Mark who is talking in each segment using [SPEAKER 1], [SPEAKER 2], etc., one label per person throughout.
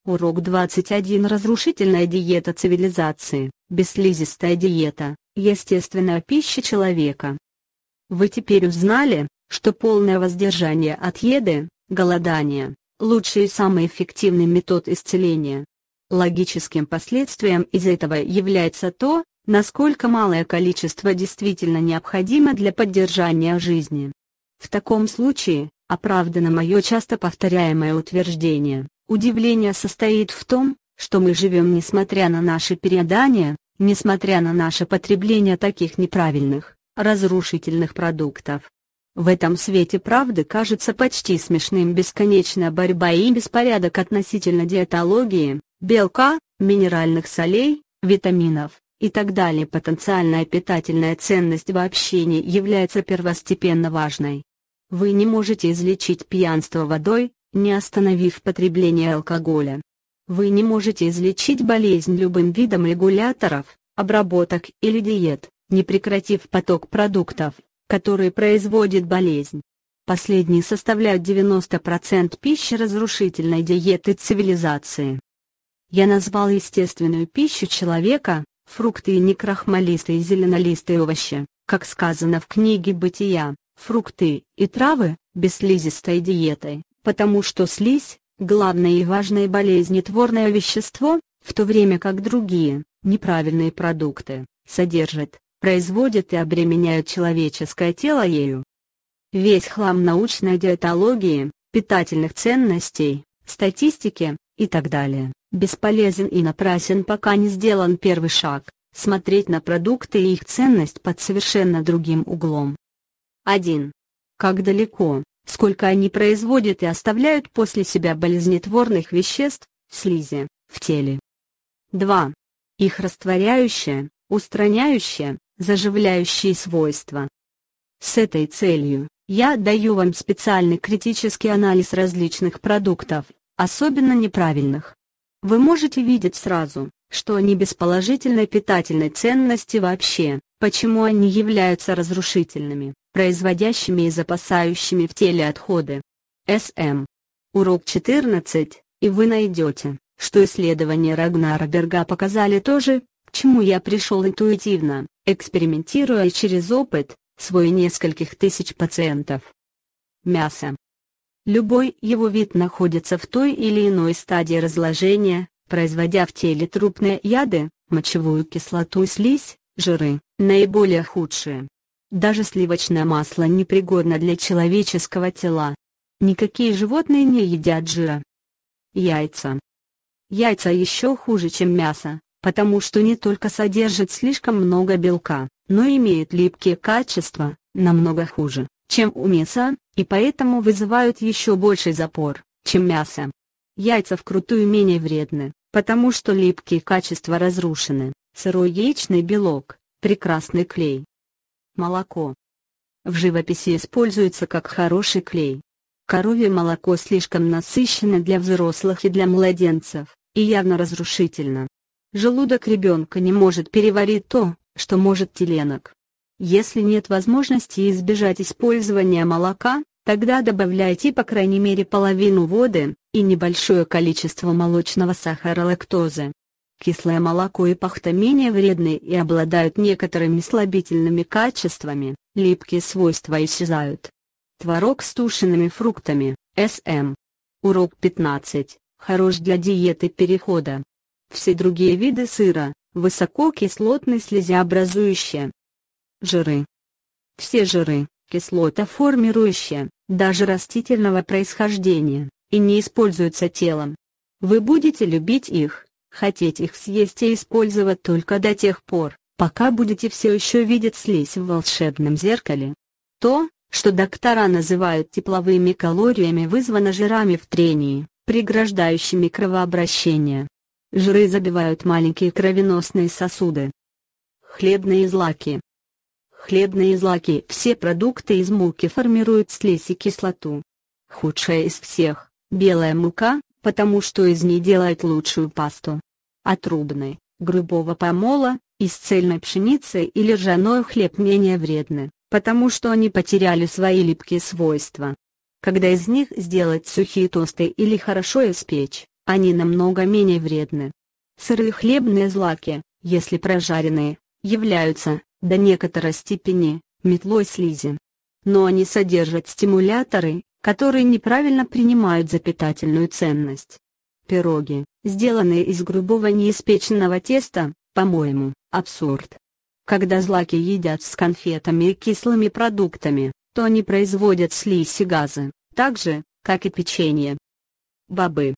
[SPEAKER 1] Урок 21. Разрушительная диета цивилизации, бесслизистая диета, естественная пища человека. Вы теперь узнали, что полное воздержание от еды, голодание, лучший и самый эффективный метод исцеления. Логическим последствием из этого является то, насколько малое количество действительно необходимо для поддержания жизни. В таком случае, оправдано мое часто повторяемое утверждение: удивление состоит в том, что мы живем несмотря на наши переедания, несмотря на наше потребление таких неправильных, разрушительных продуктов. В этом свете правды кажется почти смешным бесконечная борьба и беспорядок относительно диетологии, белка, минеральных солей, витаминов и так далее. Потенциальная питательная ценность вообще не является первостепенно важной. Вы не можете излечить пьянство водой, не остановив потребление алкоголя. Вы не можете излечить болезнь любым видом регуляторов, обработок или диет, не прекратив поток продуктов, которые производят болезнь. Последние составляют 90% пищи разрушительной диеты цивилизации. Я назвал естественную пищу человека, фрукты и некрахмалистые и зеленолистые овощи, как сказано в книге «Бытия», фрукты и травы, бесслизистой диетой, потому что слизь – главное и важное болезнетворное вещество, в то время как другие, неправильные продукты, содержат, производят и обременяют человеческое тело ею. Весь хлам научной диетологии, питательных ценностей, статистики и так далее бесполезен и напрасен, пока не сделан первый шаг – смотреть на продукты и их ценность под совершенно другим углом. 1. Как далеко, сколько они производят и оставляют после себя болезнетворных веществ, слизи, в теле. 2. Их растворяющее, устраняющее, заживляющие свойства. С этой целью, я даю вам специальный критический анализ различных продуктов, особенно неправильных. Вы можете видеть сразу, что они без положительной питательной ценности вообще, почему они являются разрушительными, производящими и запасающими в теле отходы. С.М. Урок 14, и вы найдете, что исследования Рагнара Берга показали то же, к чему я пришел интуитивно, экспериментируя через опыт, свой нескольких тысяч пациентов. Мясо. Любой его вид находится в той или иной стадии разложения, производя в теле трупные яды, мочевую кислоту и слизь, жиры, наиболее худшие. Даже сливочное масло непригодно для человеческого тела. Никакие животные не едят жира. Яйца. Яйца еще хуже, чем мясо, потому что не только содержат слишком много белка, но имеют липкие качества, намного хуже, чем у мяса, и поэтому вызывают еще больший запор, чем мясо. Яйца вкрутую менее вредны, потому что липкие качества разрушены, сырой яичный белок, прекрасный клей. Молоко. В живописи используется как хороший клей. Коровье молоко слишком насыщенно для взрослых и для младенцев, и явно разрушительно. Желудок ребенка не может переварить то, что может теленок. Если нет возможности избежать использования молока, тогда добавляйте по крайней мере половину воды и небольшое количество молочного сахара лактозы. Кислое молоко и пахта менее вредны и обладают некоторыми слабительными качествами, липкие свойства исчезают. Творог с тушеными фруктами, С.М. Урок 15, хорош для диеты перехода. Все другие виды сыра, высококислотные слезеобразующие. Жиры. Все жиры, кислотоформирующие, даже растительного происхождения, и не используются телом. Вы будете любить их, хотеть их съесть и использовать только до тех пор, пока будете все еще видеть слизь в волшебном зеркале. То, что доктора называют тепловыми калориями, вызвано жирами в трении, преграждающими кровообращение. Жиры забивают маленькие кровеносные сосуды. Хлебные злаки. Хлебные злаки. Все продукты из муки формируют слизь и кислоту. Худшая из всех – белая мука, потому что из ней делают лучшую пасту. Отрубный, грубого помола, из цельной пшеницы или ржаной хлеб менее вредны, потому что они потеряли свои липкие свойства. Когда из них сделать сухие тосты или хорошо испечь, они намного менее вредны. Сырые хлебные злаки, если прожаренные, являются, до некоторой степени, метлой слизи. Но они содержат стимуляторы, которые неправильно принимают за питательную ценность. Пироги, сделанные из грубого неиспеченного теста, по-моему, абсурд. Когда злаки едят с конфетами и кислыми продуктами, то они производят слизь и газы, так же, как и печенье. Бобы.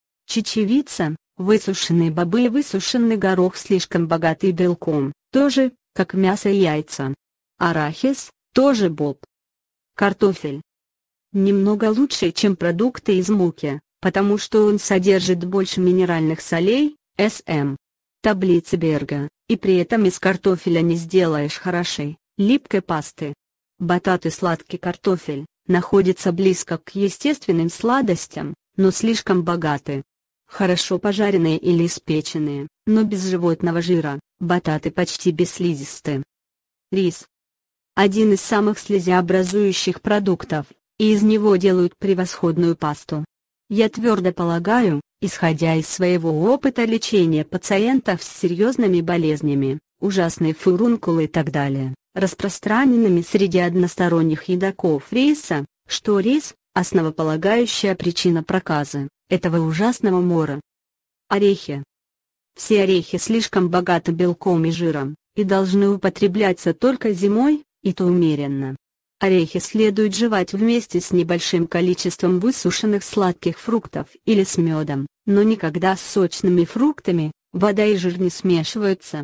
[SPEAKER 1] Чечевица, высушенные бобы и высушенный горох слишком богаты белком, тоже, как мясо и яйца. Арахис, тоже боб. Картофель. Немного лучше, чем продукты из муки, потому что он содержит больше минеральных солей, СМ. Таблица Берга, и при этом из картофеля не сделаешь хорошей, липкой пасты. Батат и сладкий картофель находятся близко к естественным сладостям, но слишком богаты. Хорошо пожаренные или испеченные, но без животного жира, бататы почти бесслизисты. Рис. Один из самых слизеобразующих продуктов, и из него делают превосходную пасту. Я твердо полагаю, исходя из своего опыта лечения пациентов с серьезными болезнями, ужасные фурункулы и так далее, распространенными среди односторонних едоков риса, что рис – основополагающая причина проказы этого ужасного мора. Орехи. Все орехи слишком богаты белком и жиром, и должны употребляться только зимой, и то умеренно. Орехи следует жевать вместе с небольшим количеством высушенных сладких фруктов или с медом, но никогда с сочными фруктами, вода и жир не смешиваются.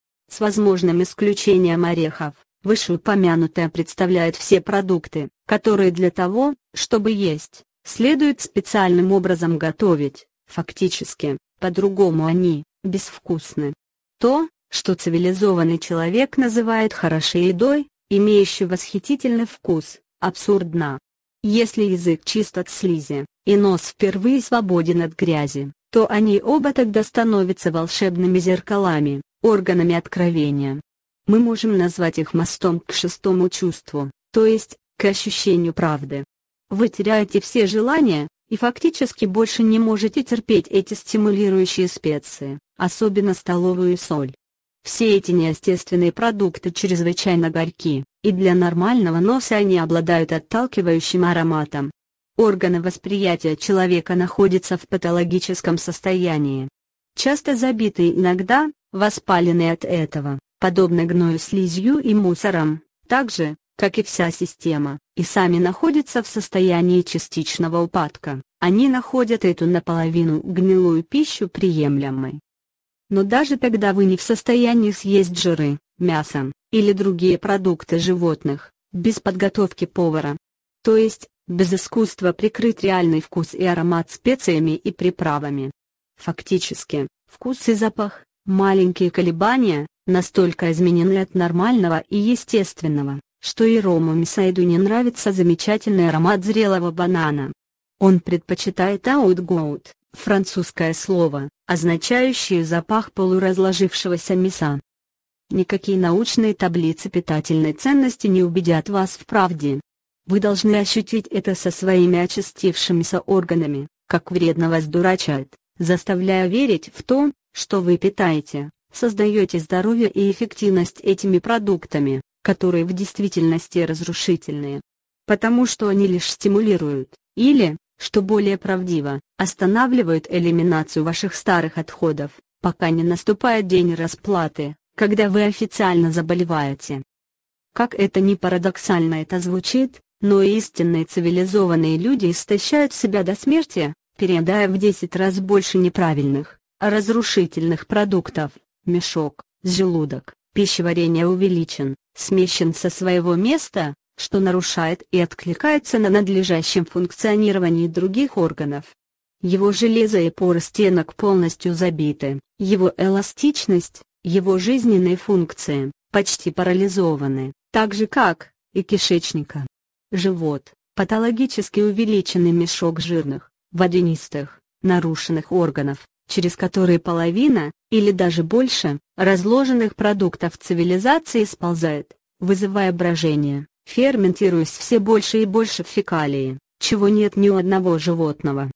[SPEAKER 1] С возможным исключением орехов, вышеупомянутое представляет все продукты, которые для того, чтобы есть, следует специальным образом готовить, фактически, по-другому они, безвкусны. То, что цивилизованный человек называет хорошей едой, имеющей восхитительный вкус, абсурдно. Если язык чист от слизи, и нос впервые свободен от грязи, то они оба тогда становятся волшебными зеркалами, органами откровения. Мы можем назвать их мостом к шестому чувству, то есть, к ощущению правды. Вы теряете все желания, и фактически больше не можете терпеть эти стимулирующие специи, особенно столовую соль. Все эти неестественные продукты чрезвычайно горьки, и для нормального носа они обладают отталкивающим ароматом. Органы восприятия человека находятся в патологическом состоянии. Часто забитые, иногда воспаленные от этого, подобно гною, слизью и мусором, так же, как и вся система, и сами находятся в состоянии частичного упадка. Они находят эту наполовину гнилую пищу приемлемой. Но даже тогда вы не в состоянии съесть жиры, мясо, или другие продукты животных, без подготовки повара. То есть, без искусства прикрыть реальный вкус и аромат специями и приправами. Фактически, вкус и запах, маленькие колебания, настолько изменены от нормального и естественного, что и Рому Мисайду не нравится замечательный аромат зрелого банана. Он предпочитает аутгоут, французское слово, означающее запах полуразложившегося мяса. Никакие научные таблицы питательной ценности не убедят вас в правде. Вы должны ощутить это со своими очистившимися органами, как вредно вас дурачат, заставляя верить в то, что вы питаете, создаете здоровье и эффективность этими продуктами, которые в действительности разрушительные. Потому что они лишь стимулируют, или, что более правдиво, останавливают элиминацию ваших старых отходов, пока не наступает день расплаты, когда вы официально заболеваете. Как это ни парадоксально это звучит, но истинные цивилизованные люди истощают себя до смерти, переедая в 10 раз больше неправильных, разрушительных продуктов. Мешок, желудок, пищеварение увеличен, смещен со своего места, что нарушает и откликается на надлежащем функционировании других органов. Его железо и поры стенок полностью забиты, его эластичность, его жизненные функции, почти парализованы, так же как и кишечника. Живот, патологически увеличенный мешок жирных, водянистых, нарушенных органов, через которые половина, или даже больше, разложенных продуктов цивилизации сползает, вызывая брожение, ферментируясь все больше и больше в фекалии, чего нет ни у одного животного.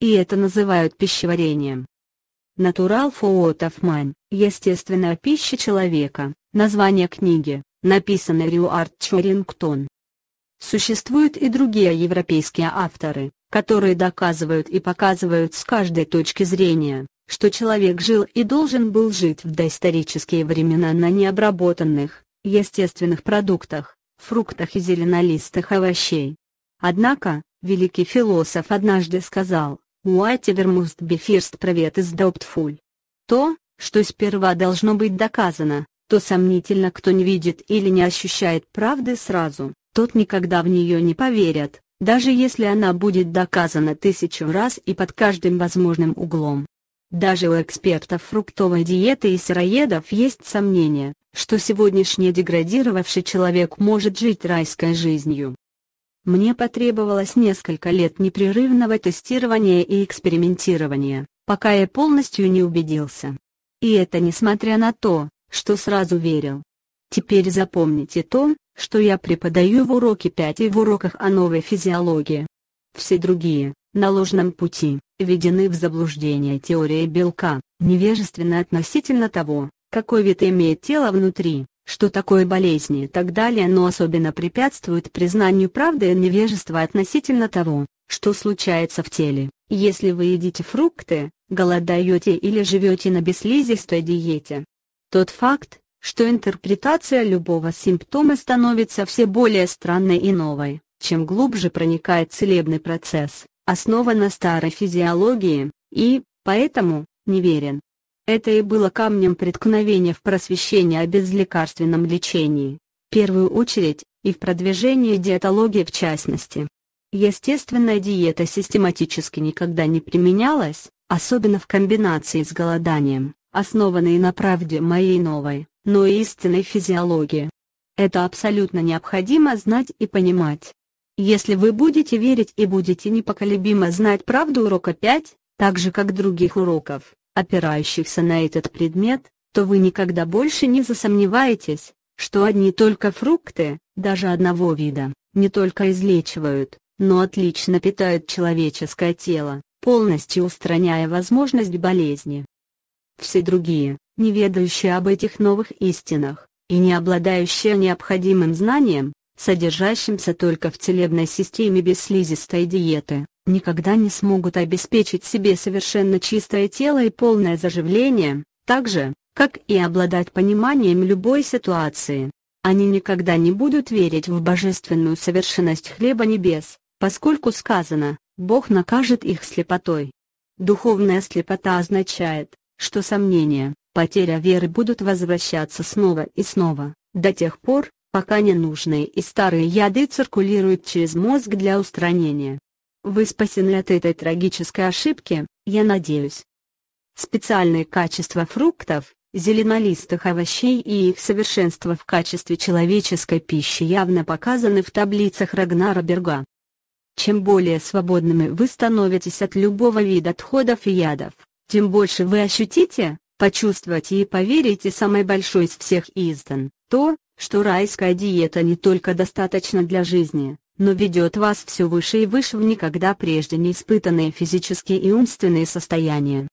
[SPEAKER 1] и это называют пищеварением. Natural Food of Man, естественная пища человека, название книги, написанной Рьюард Чорингтон. Существуют и другие европейские авторы, которые доказывают и показывают с каждой точки зрения, что человек жил и должен был жить в доисторические времена на необработанных, естественных продуктах, фруктах и зеленолистых овощей. Однако, великий философ однажды сказал: «Whatever must be first proved is doubtful». То, что сперва должно быть доказано, то сомнительно, кто не видит или не ощущает правды сразу, тот никогда в нее не поверит, даже если она будет доказана 1000 раз и под каждым возможным углом. Даже у экспертов фруктовой диеты и сыроедов есть сомнения, что сегодняшний деградировавший человек может жить райской жизнью. Мне потребовалось несколько лет непрерывного тестирования и экспериментирования, пока я полностью не убедился. И это несмотря на то, что сразу верил. Теперь запомните то, что я преподаю в уроке 5 и в уроках о новой физиологии. Все другие, на ложном пути, введены в заблуждение теорией белка, невежественны относительно того, какой вид имеет тело внутри, что такое болезни и так далее, но особенно препятствуют признанию правды и невежества относительно того, что случается в теле, если вы едите фрукты, голодаете или живете на бесслизистой диете. Тот факт, что интерпретация любого симптома становится все более странной и новой, чем глубже проникает целебный процесс, основан на старой физиологии, и, поэтому, неверен. Это и было камнем преткновения в просвещении о безлекарственном лечении, в первую очередь, и в продвижении диетологии в частности. Естественная диета систематически никогда не применялась, особенно в комбинации с голоданием, основанной на правде моей новой, но и истинной физиологии. Это абсолютно необходимо знать и понимать. Если вы будете верить и будете непоколебимо знать правду урока 5, так же как других уроков, опирающихся на этот предмет, то вы никогда больше не засомневаетесь, что одни только фрукты, даже одного вида, не только излечивают, но отлично питают человеческое тело, полностью устраняя возможность болезни. Все другие, не ведающие об этих новых истинах, и не обладающие необходимым знанием, содержащимся только в целебной системе бесслизистой диеты, никогда не смогут обеспечить себе совершенно чистое тело и полное заживление, так же, как и обладать пониманием любой ситуации. Они никогда не будут верить в божественную совершенность хлеба небес, поскольку сказано: «Бог накажет их слепотой». Духовная слепота означает, что сомнения, потеря веры будут возвращаться снова и снова, до тех пор, пока ненужные и старые яды циркулируют через мозг для устранения. Вы спасены от этой трагической ошибки, я надеюсь. Специальные качества фруктов, зеленолистых овощей и их совершенство в качестве человеческой пищи явно показаны в таблицах Рагнара Берга. Чем более свободными вы становитесь от любого вида отходов и ядов, тем больше вы ощутите, почувствуете и поверите самой большой из всех истин, то, что райская диета не только достаточна для жизни, но ведет вас все выше и выше в никогда прежде не испытанные физические и умственные состояния.